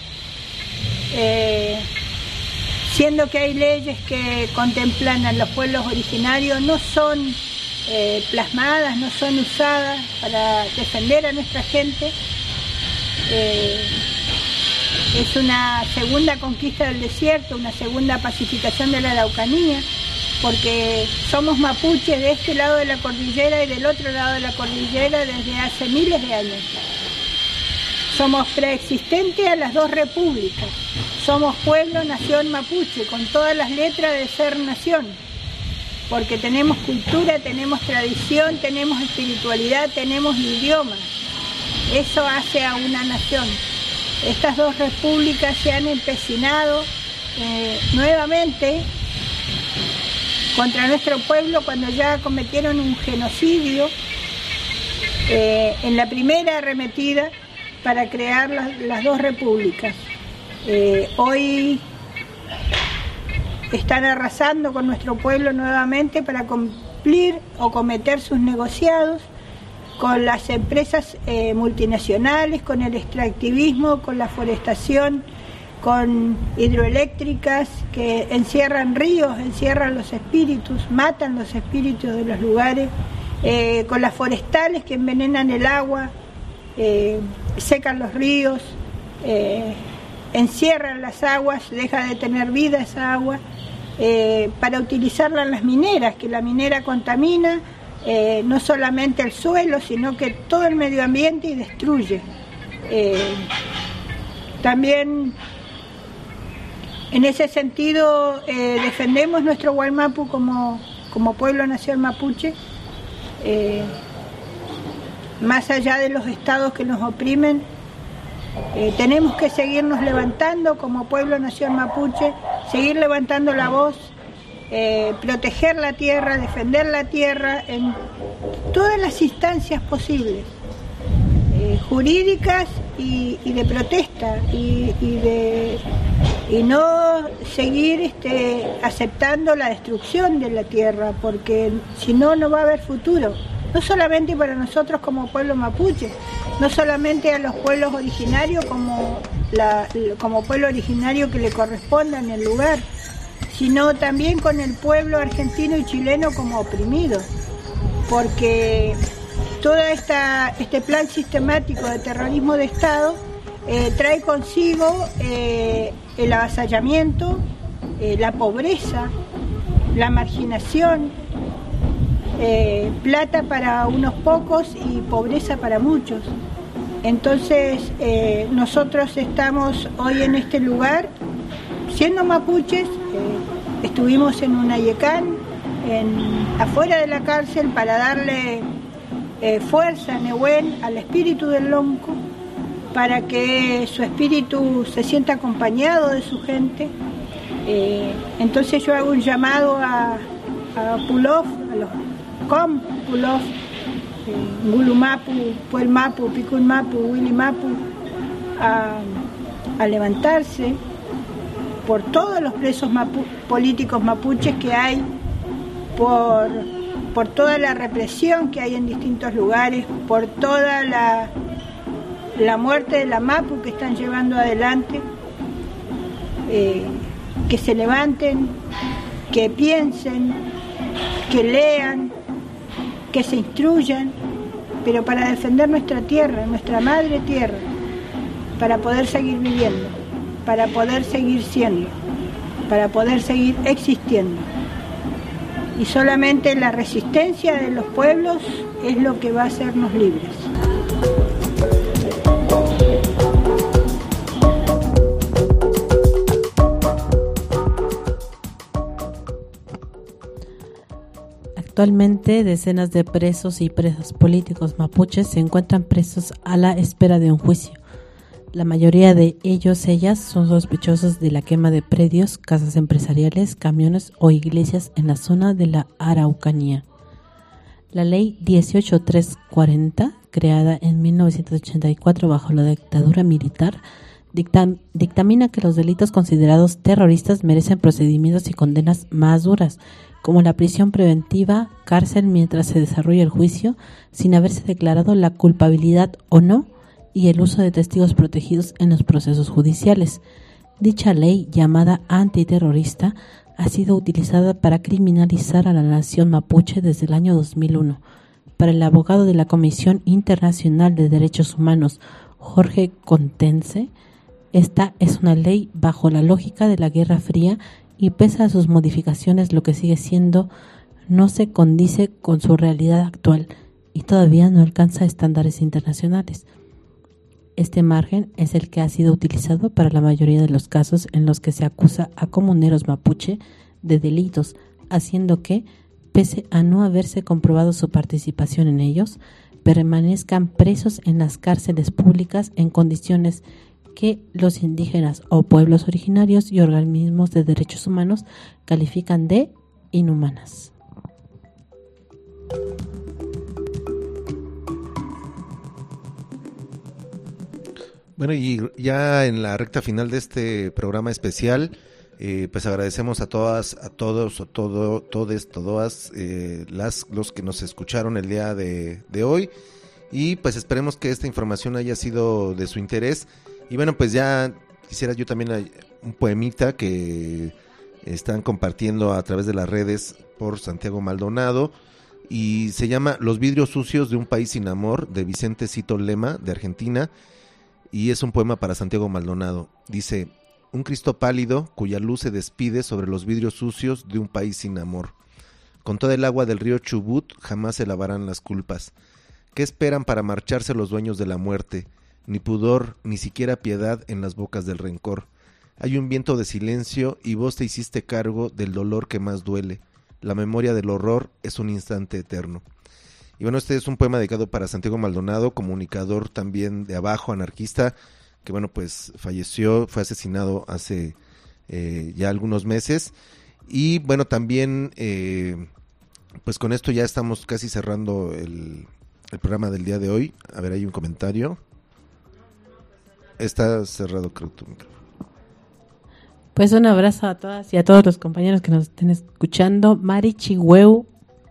eh, siendo que hay leyes que contemplan a los pueblos originarios, no son eh, plasmadas, no son usadas para defender a nuestra gente. Eh, es una segunda conquista del desierto, una segunda pacificación de la Araucanía, porque somos mapuches de este lado de la cordillera y del otro lado de la cordillera desde hace miles de años. Somos preexistentes a las dos repúblicas. Somos pueblo, nación mapuche, con todas las letras de ser nación, porque tenemos cultura, tenemos tradición, tenemos espiritualidad, tenemos idioma. Eso hace a una nación. Estas dos repúblicas se han empecinado eh, nuevamente contra nuestro pueblo cuando ya cometieron un genocidio eh, en la primera arremetida para crear las, las dos repúblicas. Eh, hoy están arrasando con nuestro pueblo nuevamente para cumplir o cometer sus negociados con las empresas eh, multinacionales, con el extractivismo, con la forestación, con hidroeléctricas que encierran ríos, encierran los espíritus, matan los espíritus de los lugares, eh, con las forestales que envenenan el agua, eh, secan los ríos, eh, encierran las aguas, deja de tener vida esa agua, eh, para utilizarla en las mineras, que la minera contamina, Eh, no solamente el suelo, sino que todo el medio ambiente y destruye. Eh, también, en ese sentido, eh, defendemos nuestro Gualmapu como, como pueblo nación mapuche, eh, más allá de los estados que nos oprimen. Eh, tenemos que seguirnos levantando como pueblo nación mapuche, seguir levantando la voz, Eh, proteger la tierra, defender la tierra en todas las instancias posibles, eh, jurídicas y, y de protesta, y, y, de, y no seguir este, aceptando la destrucción de la tierra, porque si no, no va a haber futuro, no solamente para nosotros como pueblo mapuche, no solamente a los pueblos originarios como, la, como pueblo originario que le corresponda en el lugar, sino también con el pueblo argentino y chileno como oprimido, porque todo esta, este plan sistemático de terrorismo de Estado eh, trae consigo eh, el avasallamiento, eh, la pobreza, la marginación, eh, plata para unos pocos y pobreza para muchos. Entonces eh, nosotros estamos hoy en este lugar siendo mapuches. Eh, estuvimos en Unayecán, en, afuera de la cárcel, para darle eh, fuerza, Nehuen, al espíritu del Lonco, para que su espíritu se sienta acompañado de su gente. Eh, entonces yo hago un llamado a, a Pulov, a los Com Pulov, eh, Ngulumapu, Puelmapu, Picunmapu, Willimapu, a, a levantarse por todos los presos mapu políticos mapuches que hay, por, por toda la represión que hay en distintos lugares, por toda la, la muerte de la Mapu que están llevando adelante, eh, que se levanten, que piensen, que lean, que se instruyan, pero para defender nuestra tierra, nuestra madre tierra, para poder seguir viviendo, para poder seguir siendo, para poder seguir existiendo. Y solamente la resistencia de los pueblos es lo que va a hacernos libres. Actualmente, decenas de presos y presas políticos mapuches se encuentran presos a la espera de un juicio. La mayoría de ellos, ellas, son sospechosos de la quema de predios, casas empresariales, camiones o iglesias en la zona de la Araucanía. La ley dieciocho mil trescientos cuarenta, creada en mil novecientos ochenta y cuatro bajo la dictadura militar, dictam- dictamina que los delitos considerados terroristas merecen procedimientos y condenas más duras, como la prisión preventiva, cárcel mientras se desarrolla el juicio, sin haberse declarado la culpabilidad o no, y el uso de testigos protegidos en los procesos judiciales. Dicha ley, llamada antiterrorista, ha sido utilizada para criminalizar a la nación mapuche desde el año dos mil uno. Para el abogado de la Comisión Internacional de Derechos Humanos, Jorge Contense, esta es una ley bajo la lógica de la Guerra Fría y, pese a sus modificaciones, lo que sigue siendo no se condice con su realidad actual y todavía no alcanza estándares internacionales. Este margen es el que ha sido utilizado para la mayoría de los casos en los que se acusa a comuneros mapuche de delitos, haciendo que, pese a no haberse comprobado su participación en ellos, permanezcan presos en las cárceles públicas en condiciones que los indígenas o pueblos originarios y organismos de derechos humanos califican de inhumanas. Bueno, y ya en la recta final de este programa especial, eh, pues agradecemos a todas, a todos, a todo, todes, todas eh, las los que nos escucharon el día de, de hoy, y pues esperemos que esta información haya sido de su interés. Y bueno, pues ya quisiera yo también un poemita que están compartiendo a través de las redes por Santiago Maldonado, y se llama Los vidrios sucios de un país sin amor, de Vicente Cito Lema, de Argentina. Y es un poema para Santiago Maldonado. Dice: un Cristo pálido cuya luz se despide sobre los vidrios sucios de un país sin amor. Con toda el agua del río Chubut jamás se lavarán las culpas. ¿Qué esperan para marcharse los dueños de la muerte? Ni pudor, ni siquiera piedad en las bocas del rencor. Hay un viento de silencio y vos te hiciste cargo del dolor que más duele. La memoria del horror es un instante eterno. Y bueno, este es un poema dedicado para Santiago Maldonado, comunicador también de Abajo, anarquista, que bueno, pues falleció, fue asesinado hace eh, ya algunos meses. Y bueno, también, eh, pues con esto ya estamos casi cerrando el, el programa del día de hoy. A ver, hay un comentario. Está cerrado, creo, tu micrófono. Pues un abrazo a todas y a todos los compañeros que nos estén escuchando. Mari Chihueu.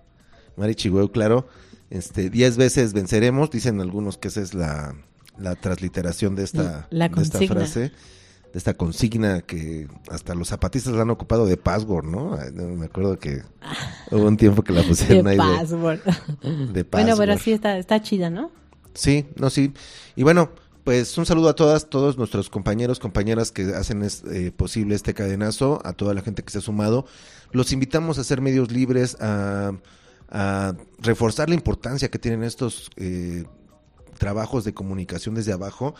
Mari Chihueu, claro. Este, diez veces venceremos, dicen algunos que esa es la, la transliteración de esta, la de esta frase, de esta consigna que hasta los zapatistas la han ocupado de password, ¿no? Me acuerdo que hubo un tiempo que la pusieron de ahí password. De, de password. Bueno, pero sí está, está chida, ¿no? Sí, no, sí. Y bueno, pues un saludo a todas, todos nuestros compañeros, compañeras que hacen es, eh, posible este cadenazo, a toda la gente que se ha sumado. Los invitamos a ser medios libres, a... a reforzar la importancia que tienen estos eh, trabajos de comunicación desde abajo.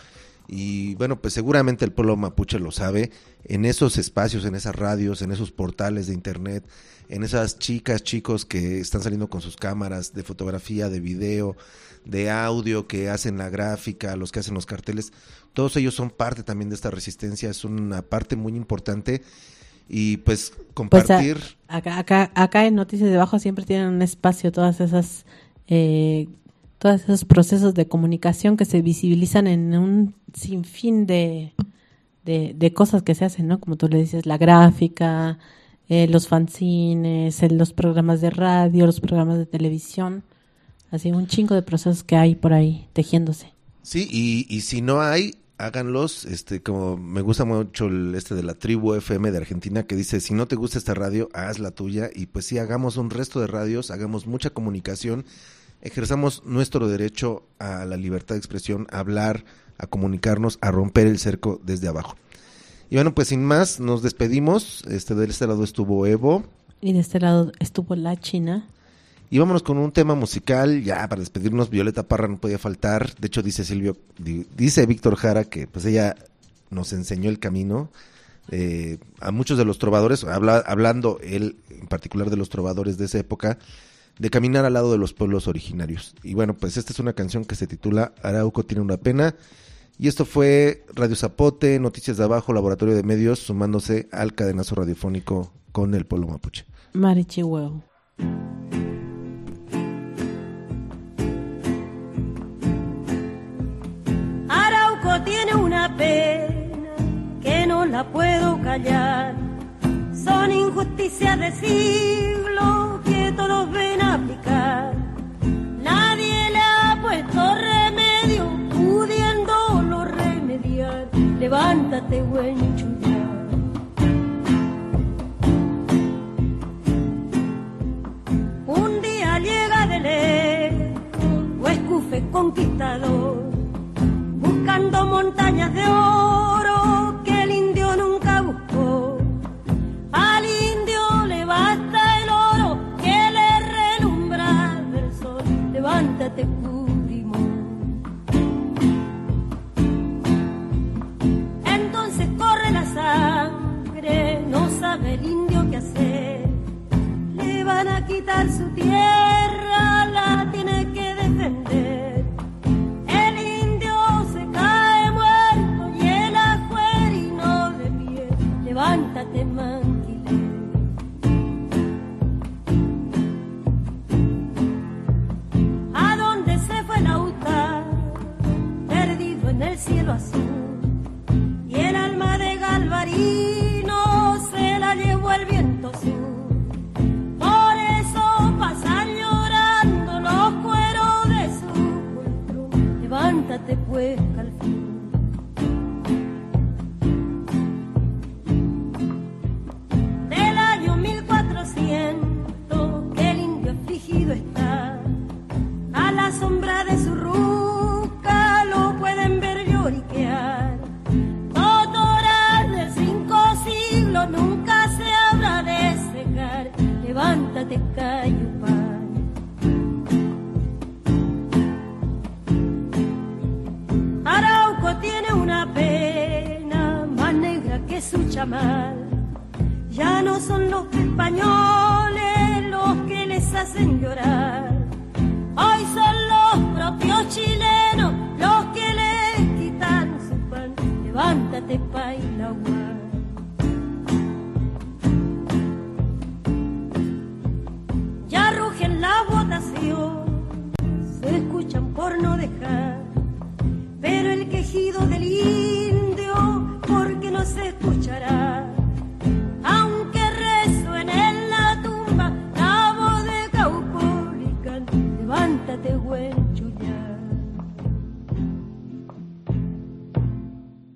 Y bueno, pues seguramente el pueblo mapuche lo sabe, en esos espacios, en esas radios, en esos portales de internet, en esas chicas, chicos que están saliendo con sus cámaras de fotografía, de video, de audio, que hacen la gráfica, los que hacen los carteles, todos ellos son parte también de esta resistencia, es una parte muy importante. Y pues compartir. Pues a, acá, acá, acá en Noticias de Abajo siempre tienen un espacio todas esas, eh, todos esos procesos de comunicación que se visibilizan en un sinfín de, de, de cosas que se hacen, ¿no? Como tú le dices, la gráfica, eh, los fanzines, eh, los programas de radio, los programas de televisión, así un chingo de procesos que hay por ahí tejiéndose. Sí, y, y si no hay, háganlos, este, como me gusta mucho el, este de la Tribu F M de Argentina, que dice, si no te gusta esta radio, haz la tuya, y pues sí, hagamos un resto de radios, hagamos mucha comunicación, ejerzamos nuestro derecho a la libertad de expresión, a hablar, a comunicarnos, a romper el cerco desde abajo. Y bueno, pues sin más, nos despedimos, este, de este lado estuvo Evo. Y de este lado estuvo la China. Y vámonos con un tema musical, ya para despedirnos. Violeta Parra no podía faltar. De hecho dice Silvio, dice Víctor Jara que pues ella nos enseñó el camino eh, a muchos de los trovadores, habla, hablando él en particular de los trovadores de esa época, de caminar al lado de los pueblos originarios. Y bueno, pues esta es una canción que se titula Arauco tiene una pena. Y esto fue Radio Zapote, Noticias de Abajo, Laboratorio de Medios, sumándose al cadenazo radiofónico con el pueblo mapuche. Mari Chihueu. Arauco tiene una pena que no la puedo callar. Son injusticias de siglo que todos ven aplicar. Nadie le ha puesto remedio, pudiéndolo remediar. Levántate, buen chullar. Un día llega de lejos, Huescufe conquistador, buscando montañas de oro que el indio nunca buscó. Al indio le basta el oro que le relumbra del sol. Levántate, Purimón. Entonces corre la sangre, no sabe el indio qué hacer. Le van a quitar su tierra, la tiene que defender. cielo azul y el alma de Galvarino se la llevó el viento sur. Por eso pasan llorando los cueros de su cultrum. Levántate pues, Calfín. Del año mil cuatrocientos que el indio afligido está, a la sombra de su ruca lo pueden ver lloriquear. Totoral de cinco siglos nunca se habrá de secar. Levántate, Cayupán. Arauco tiene una pena más negra que su chamal. Ya no son los españoles los que les hacen llorar.